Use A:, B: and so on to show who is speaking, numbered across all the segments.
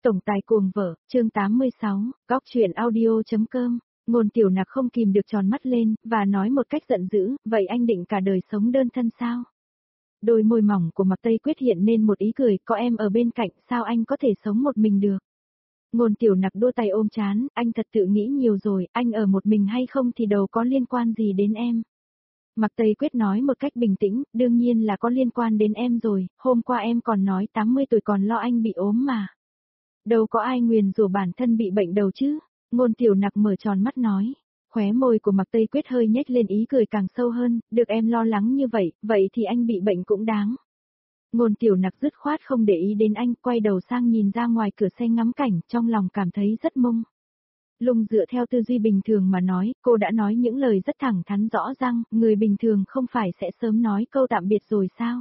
A: Tổng tài cuồng vợ, chương 86, góc truyện audio.com. Ngôn Tiểu Nặc không kìm được tròn mắt lên, và nói một cách giận dữ, vậy anh định cả đời sống đơn thân sao? Đôi môi mỏng của Mạc Tây Quyết hiện nên một ý cười, có em ở bên cạnh, sao anh có thể sống một mình được? Ngôn Tiểu Nặc đua tay ôm trán, anh thật tự nghĩ nhiều rồi, anh ở một mình hay không thì đâu có liên quan gì đến em. Mạc Tây Quyết nói một cách bình tĩnh, đương nhiên là có liên quan đến em rồi, hôm qua em còn nói 80 tuổi còn lo anh bị ốm mà. Đâu có ai nguyền rủa bản thân bị bệnh đầu chứ, Ngôn Tiểu Nặc mở tròn mắt nói. Khóe môi của Mạc Tây Quyết hơi nhếch lên ý cười càng sâu hơn, được em lo lắng như vậy thì anh bị bệnh cũng đáng. Ngôn Tiểu Nặc dứt khoát không để ý đến anh, quay đầu sang nhìn ra ngoài cửa xe ngắm cảnh, trong lòng cảm thấy rất mông lung. Dựa theo tư duy bình thường mà nói, cô đã nói những lời rất thẳng thắn rõ ràng, người bình thường không phải sẽ sớm nói câu tạm biệt rồi sao?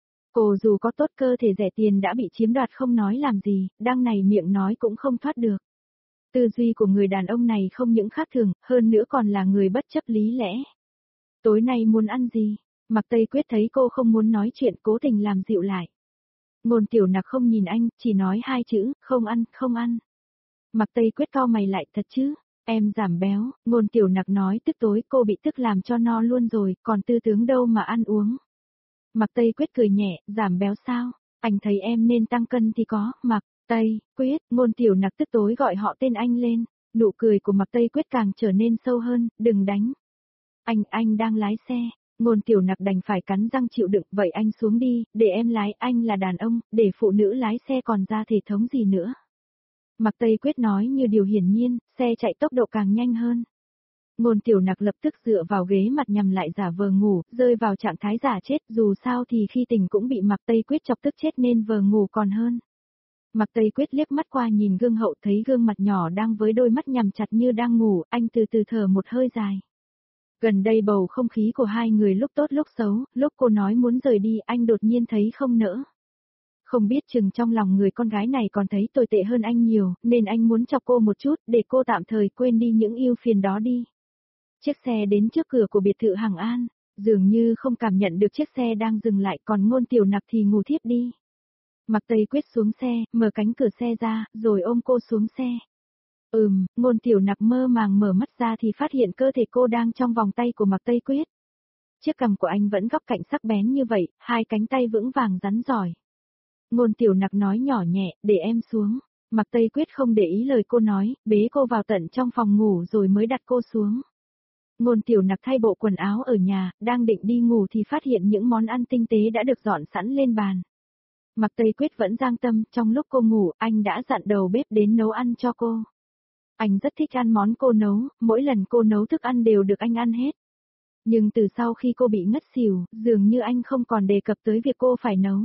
A: Cô dù có tốt cơ thể rẻ tiền đã bị chiếm đoạt không nói làm gì, đằng này miệng nói cũng không thoát được. Tư duy của người đàn ông này không những khác thường, hơn nữa còn là người bất chấp lý lẽ. Tối nay muốn ăn gì? Mạc Tây Quyết thấy cô không muốn nói chuyện, cố tình làm dịu lại. Ngôn Tiểu Nặc không nhìn anh, chỉ nói hai chữ, không ăn, không ăn. Mạc Tây Quyết cau mày lại, thật chứ? Em giảm béo, Ngôn Tiểu Nặc nói, tức tối cô bị tức làm cho no luôn rồi, còn tư tướng đâu mà ăn uống. Mạc Tây Quyết cười nhẹ, giảm béo sao? Anh thấy em nên tăng cân thì có, Mạc Tây Quyết, Ngôn Tiểu Nặc tức tối gọi họ tên anh lên. Nụ cười của Mạc Tây Quyết càng trở nên sâu hơn, đừng đánh. Anh đang lái xe. Ngôn Tiểu Nặc đành phải cắn răng chịu đựng, vậy anh xuống đi, để em lái, anh là đàn ông, để phụ nữ lái xe còn ra thể thống gì nữa. Mạc Tây Quyết nói như điều hiển nhiên, xe chạy tốc độ càng nhanh hơn. Ngôn Tiểu Nặc lập tức dựa vào ghế mặt nhằm lại giả vờ ngủ, rơi vào trạng thái giả chết, dù sao thì khi tỉnh cũng bị Mạc Tây Quyết chọc tức chết nên vờ ngủ còn hơn. Mạc Tây Quyết liếc mắt qua nhìn gương hậu thấy gương mặt nhỏ đang với đôi mắt nhắm chặt như đang ngủ, anh từ từ thở một hơi dài. Gần đây bầu không khí của hai người lúc tốt lúc xấu, lúc cô nói muốn rời đi anh đột nhiên thấy không nỡ. Không biết chừng trong lòng người con gái này còn thấy tồi tệ hơn anh nhiều, nên anh muốn chọc cô một chút để cô tạm thời quên đi những ưu phiền đó đi. Chiếc xe đến trước cửa của biệt thự Hằng An, dường như không cảm nhận được chiếc xe đang dừng lại, còn Ngôn Tiểu Nặc thì ngủ thiếp đi. Mạc Tây Quyết xuống xe, mở cánh cửa xe ra, rồi ôm cô xuống xe. Ngôn Tiểu Nặc mơ màng mở mắt ra thì phát hiện cơ thể cô đang trong vòng tay của Mạc Tây Quyết. Chiếc cằm của anh vẫn góc cạnh sắc bén như vậy, hai cánh tay vững vàng rắn giỏi. Ngôn Tiểu Nặc nói nhỏ nhẹ, để em xuống. Mạc Tây Quyết không để ý lời cô nói, bế cô vào tận trong phòng ngủ rồi mới đặt cô xuống. Ngôn Tiểu Nặc thay bộ quần áo ở nhà, đang định đi ngủ thì phát hiện những món ăn tinh tế đã được dọn sẵn lên bàn. Mạc Tây Quyết vẫn giang tâm, trong lúc cô ngủ, anh đã dặn đầu bếp đến nấu ăn cho cô. Anh rất thích ăn món cô nấu, mỗi lần cô nấu thức ăn đều được anh ăn hết. Nhưng từ sau khi cô bị ngất xỉu, dường như anh không còn đề cập tới việc cô phải nấu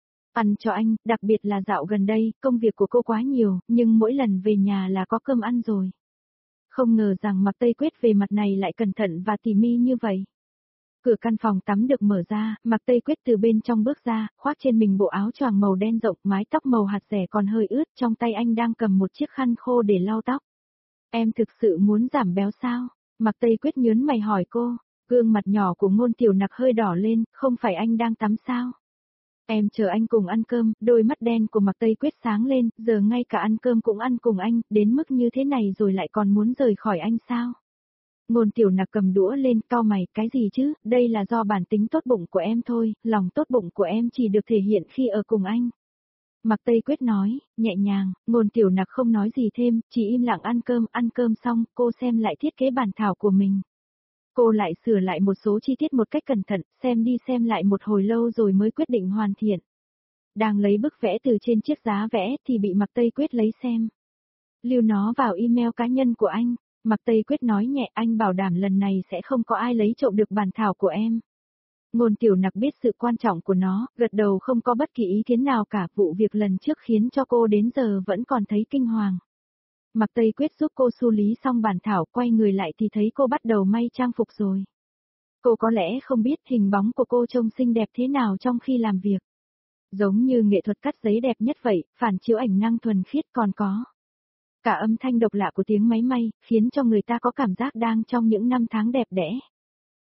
A: ăn cho anh, đặc biệt là dạo gần đây, công việc của cô quá nhiều, nhưng mỗi lần về nhà là có cơm ăn rồi. Không ngờ rằng Mạc Tây Quyết về mặt này lại cẩn thận và tỉ mỉ như vậy. Cửa căn phòng tắm được mở ra, Mạc Tây Quyết từ bên trong bước ra, khoác trên mình bộ áo choàng màu đen rộng, mái tóc màu hạt dẻ còn hơi ướt, trong tay anh đang cầm một chiếc khăn khô để lau tóc. Em thực sự muốn giảm béo sao? Mạc Tây Quyết nhớn mày hỏi cô, gương mặt nhỏ của Ngôn Tiểu Nặc hơi đỏ lên, không phải anh đang tắm sao? Em chờ anh cùng ăn cơm, đôi mắt đen của Mạc Tây Quyết sáng lên, giờ ngay cả ăn cơm cũng ăn cùng anh, đến mức như thế này rồi lại còn muốn rời khỏi anh sao? Ngôn Tiểu Nặc cầm đũa lên, cau mày, cái gì chứ, đây là do bản tính tốt bụng của em thôi, lòng tốt bụng của em chỉ được thể hiện khi ở cùng anh. Mạc Tây Quyết nói, nhẹ nhàng, Ngôn Tiểu Nặc không nói gì thêm, chỉ im lặng ăn cơm xong, cô xem lại thiết kế bản thảo của mình. Cô lại sửa lại một số chi tiết một cách cẩn thận, xem đi xem lại một hồi lâu rồi mới quyết định hoàn thiện. Đang lấy bức vẽ từ trên chiếc giá vẽ thì bị Mạc Tây Quyết lấy xem. Lưu nó vào email cá nhân của anh. Mạc Tây Quyết nói nhẹ, anh bảo đảm lần này sẽ không có ai lấy trộm được bản thảo của em. Ngôn Tiểu Nặc biết sự quan trọng của nó, gật đầu không có bất kỳ ý kiến nào cả, vụ việc lần trước khiến cho cô đến giờ vẫn còn thấy kinh hoàng. Mạc Tây Quyết giúp cô xử lý xong bản thảo, quay người lại thì thấy cô bắt đầu may trang phục rồi. Cô có lẽ không biết hình bóng của cô trông xinh đẹp thế nào trong khi làm việc. Giống như nghệ thuật cắt giấy đẹp nhất vậy, phản chiếu ảnh năng thuần khiết, còn có cả âm thanh độc lạ của tiếng máy may, khiến cho người ta có cảm giác đang trong những năm tháng đẹp đẽ.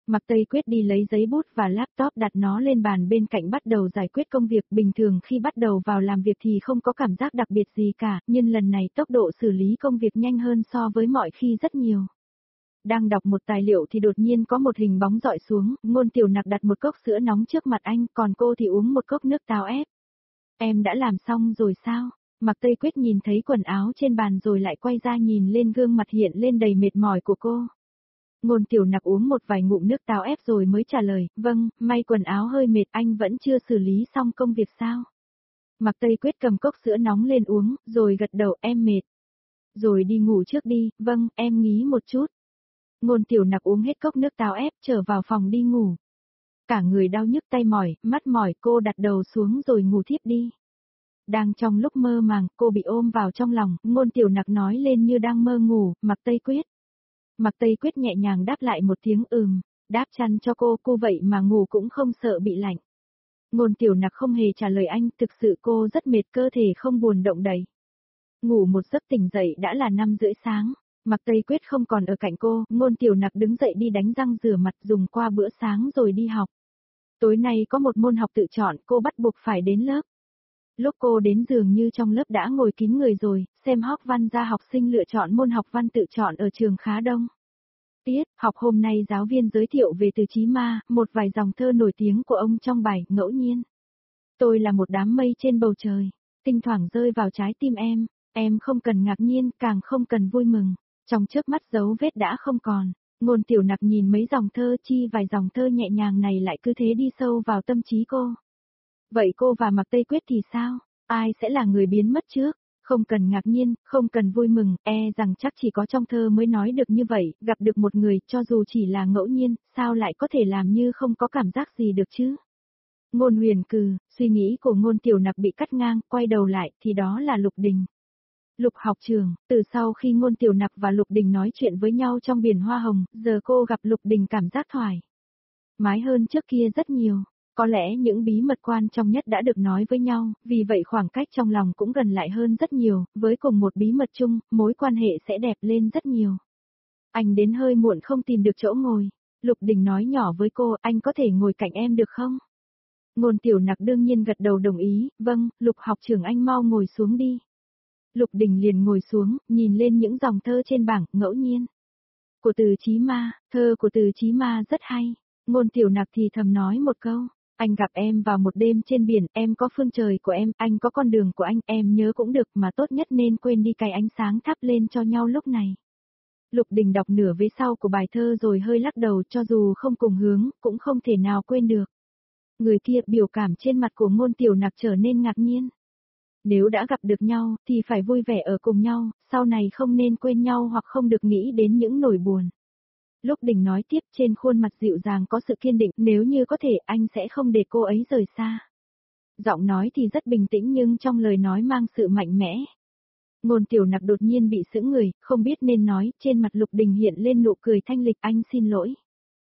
A: Mạc Tây Quyết đi lấy giấy bút và laptop đặt nó lên bàn bên cạnh bắt đầu giải quyết công việc. Bình thường khi bắt đầu vào làm việc thì không có cảm giác đặc biệt gì cả, nhưng lần này tốc độ xử lý công việc nhanh hơn so với mọi khi rất nhiều. Đang đọc một tài liệu thì đột nhiên có một hình bóng dọi xuống, Ngôn Tiểu Nặc đặt một cốc sữa nóng trước mặt anh, còn cô thì uống một cốc nước táo ép. Em đã làm xong rồi sao? Mạc Tây Quyết nhìn thấy quần áo trên bàn rồi lại quay ra nhìn lên gương mặt hiện lên đầy mệt mỏi của cô. Ngôn Tiểu Nặc uống một vài ngụm nước táo ép rồi mới trả lời, vâng, may quần áo hơi mệt, anh vẫn chưa xử lý xong công việc sao? Mạc Tây Quyết cầm cốc sữa nóng lên uống, rồi gật đầu, em mệt. Rồi đi ngủ trước đi, vâng, em nghỉ một chút. Ngôn Tiểu Nặc uống hết cốc nước táo ép trở vào phòng đi ngủ. Cả người đau nhức tay mỏi, mắt mỏi, cô đặt đầu xuống rồi ngủ thiếp đi. Đang trong lúc mơ màng, cô bị ôm vào trong lòng, Ngôn Tiểu Nặc nói lên như đang mơ ngủ, Mạc Tây Quyết. Mạc Tây Quyết nhẹ nhàng đáp lại một tiếng đáp chăn cho cô vậy mà ngủ cũng không sợ bị lạnh. Ngôn Tiểu Nặc không hề trả lời anh, thực sự cô rất mệt, cơ thể không buồn động đậy. Ngủ một giấc tỉnh dậy đã là 5:30 sáng. Mạc Tây Quyết không còn ở cạnh cô, Ngôn Tiểu Nặc đứng dậy đi đánh răng rửa mặt dùng qua bữa sáng rồi đi học. Tối nay có một môn học tự chọn, cô bắt buộc phải đến lớp. Lúc cô đến dường như trong lớp đã ngồi kín người rồi, xem học văn ra học sinh lựa chọn môn học văn tự chọn ở trường khá đông. Tiết học hôm nay giáo viên giới thiệu về Từ Chí Ma, một vài dòng thơ nổi tiếng của ông trong bài Ngẫu Nhiên. Tôi là một đám mây trên bầu trời, thỉnh thoảng rơi vào trái tim em không cần ngạc nhiên, càng không cần vui mừng. Trong chớp mắt dấu vết đã không còn, Ngôn Tiểu Nặc nhìn mấy dòng thơ, vài dòng thơ nhẹ nhàng này lại cứ thế đi sâu vào tâm trí cô. Vậy cô và Mạc Tây Quyết thì sao? Ai sẽ là người biến mất trước? Không cần ngạc nhiên, không cần vui mừng, rằng chắc chỉ có trong thơ mới nói được như vậy, gặp được một người, cho dù chỉ là ngẫu nhiên, sao lại có thể làm như không có cảm giác gì được chứ? Ngôn Huyền cừ, suy nghĩ của Ngôn Tiểu Nặc bị cắt ngang, quay đầu lại, thì đó là Lục Đình. Lục học trường, từ sau khi Ngôn Tiểu Nặc và Lục Đình nói chuyện với nhau trong biển hoa hồng, giờ cô gặp Lục Đình cảm giác thoải mái hơn trước kia rất nhiều. Có lẽ những bí mật quan trọng nhất đã được nói với nhau, vì vậy khoảng cách trong lòng cũng gần lại hơn rất nhiều, với cùng một bí mật chung, mối quan hệ sẽ đẹp lên rất nhiều. Anh đến hơi muộn không tìm được chỗ ngồi. Lục Đình nói nhỏ với cô, anh có thể ngồi cạnh em được không? Ngôn Tiểu Nặc đương nhiên gật đầu đồng ý, vâng, Lục học trưởng anh mau ngồi xuống đi. Lục Đình liền ngồi xuống, nhìn lên những dòng thơ trên bảng, Ngẫu Nhiên. Của Từ Chí Ma, thơ của Từ Chí Ma rất hay. Ngôn Tiểu Nặc thì thầm nói một câu, anh gặp em vào một đêm trên biển, em có phương trời của em, anh có con đường của anh, em nhớ cũng được mà tốt nhất nên quên đi cái ánh sáng thắp lên cho nhau lúc này. Lục Đình đọc nửa vế sau của bài thơ rồi hơi lắc đầu, cho dù không cùng hướng, cũng không thể nào quên được. Người kia, biểu cảm trên mặt của Ngôn Tiểu Nặc trở nên ngạc nhiên. Nếu đã gặp được nhau, thì phải vui vẻ ở cùng nhau, sau này không nên quên nhau hoặc không được nghĩ đến những nỗi buồn. Lục Đình nói tiếp, trên khuôn mặt dịu dàng có sự kiên định, nếu như có thể anh sẽ không để cô ấy rời xa. Giọng nói thì rất bình tĩnh nhưng trong lời nói mang sự mạnh mẽ. Ngôn Tiểu Nặc đột nhiên bị sững người, không biết nên nói, trên mặt Lục Đình hiện lên nụ cười thanh lịch, anh xin lỗi.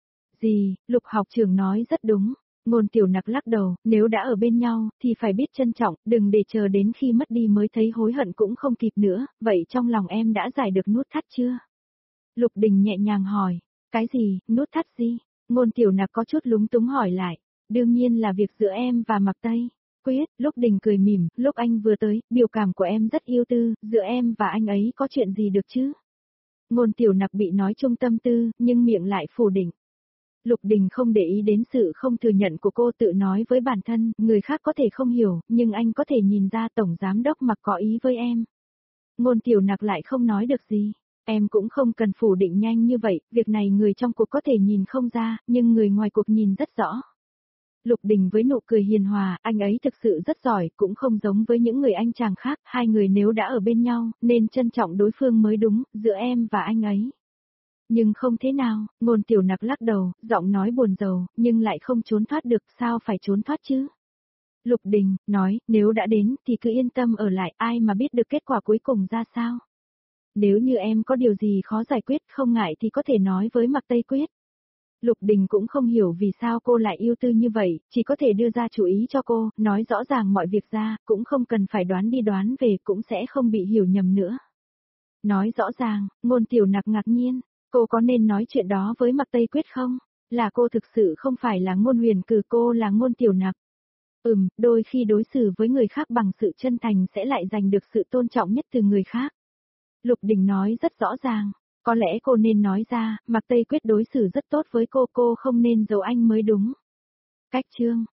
A: Gì, Lục học trưởng nói rất đúng. Ngôn Tiểu Nặc lắc đầu, nếu đã ở bên nhau, thì phải biết trân trọng, đừng để chờ đến khi mất đi mới thấy hối hận cũng không kịp nữa, vậy trong lòng em đã giải được nút thắt chưa? Lục Đình nhẹ nhàng hỏi, cái gì, nút thắt gì? Ngôn Tiểu Nặc có chút lúng túng hỏi lại, đương nhiên là việc giữa em và Mạc Tây Quyết. Lục Đình cười mỉm, lúc anh vừa tới, biểu cảm của em rất yêu tư, giữa em và anh ấy có chuyện gì được chứ? Ngôn Tiểu Nặc bị nói chung tâm tư, nhưng miệng lại phủ định. Lục Đình không để ý đến sự không thừa nhận của cô, tự nói với bản thân, người khác có thể không hiểu, nhưng anh có thể nhìn ra Tổng Giám Đốc Mạc có ý với em. Ngôn Tiểu Nặc lại không nói được gì. Em cũng không cần phủ định nhanh như vậy, việc này người trong cuộc có thể nhìn không ra, nhưng người ngoài cuộc nhìn rất rõ. Lục Đình với nụ cười hiền hòa, anh ấy thực sự rất giỏi, cũng không giống với những người anh chàng khác, hai người nếu đã ở bên nhau, nên trân trọng đối phương mới đúng, giữa em và anh ấy. Nhưng không thế nào, Ngôn Tiểu Nặc lắc đầu, giọng nói buồn rầu, nhưng lại không trốn thoát được, sao phải trốn thoát chứ? Lục Đình, nói, nếu đã đến, thì cứ yên tâm ở lại, ai mà biết được kết quả cuối cùng ra sao? Nếu như em có điều gì khó giải quyết, không ngại thì có thể nói với Mạc Tây Quyết. Lục Đình cũng không hiểu vì sao cô lại yêu tư như vậy, chỉ có thể đưa ra chủ ý cho cô, nói rõ ràng mọi việc ra, cũng không cần phải đoán đi đoán về, cũng sẽ không bị hiểu nhầm nữa. Nói rõ ràng, Ngôn Tiểu Nặc ngạc nhiên, cô có nên nói chuyện đó với Mạc Tây Quyết không? Là cô thực sự không phải là Ngôn Huyền Cử, cô là Ngôn Tiểu Nặc. Đôi khi đối xử với người khác bằng sự chân thành sẽ lại giành được sự tôn trọng nhất từ người khác. Lục Đình nói rất rõ ràng, có lẽ cô nên nói ra, Mạc Tây Quyết đối xử rất tốt với cô không nên giấu anh mới đúng. Cách chương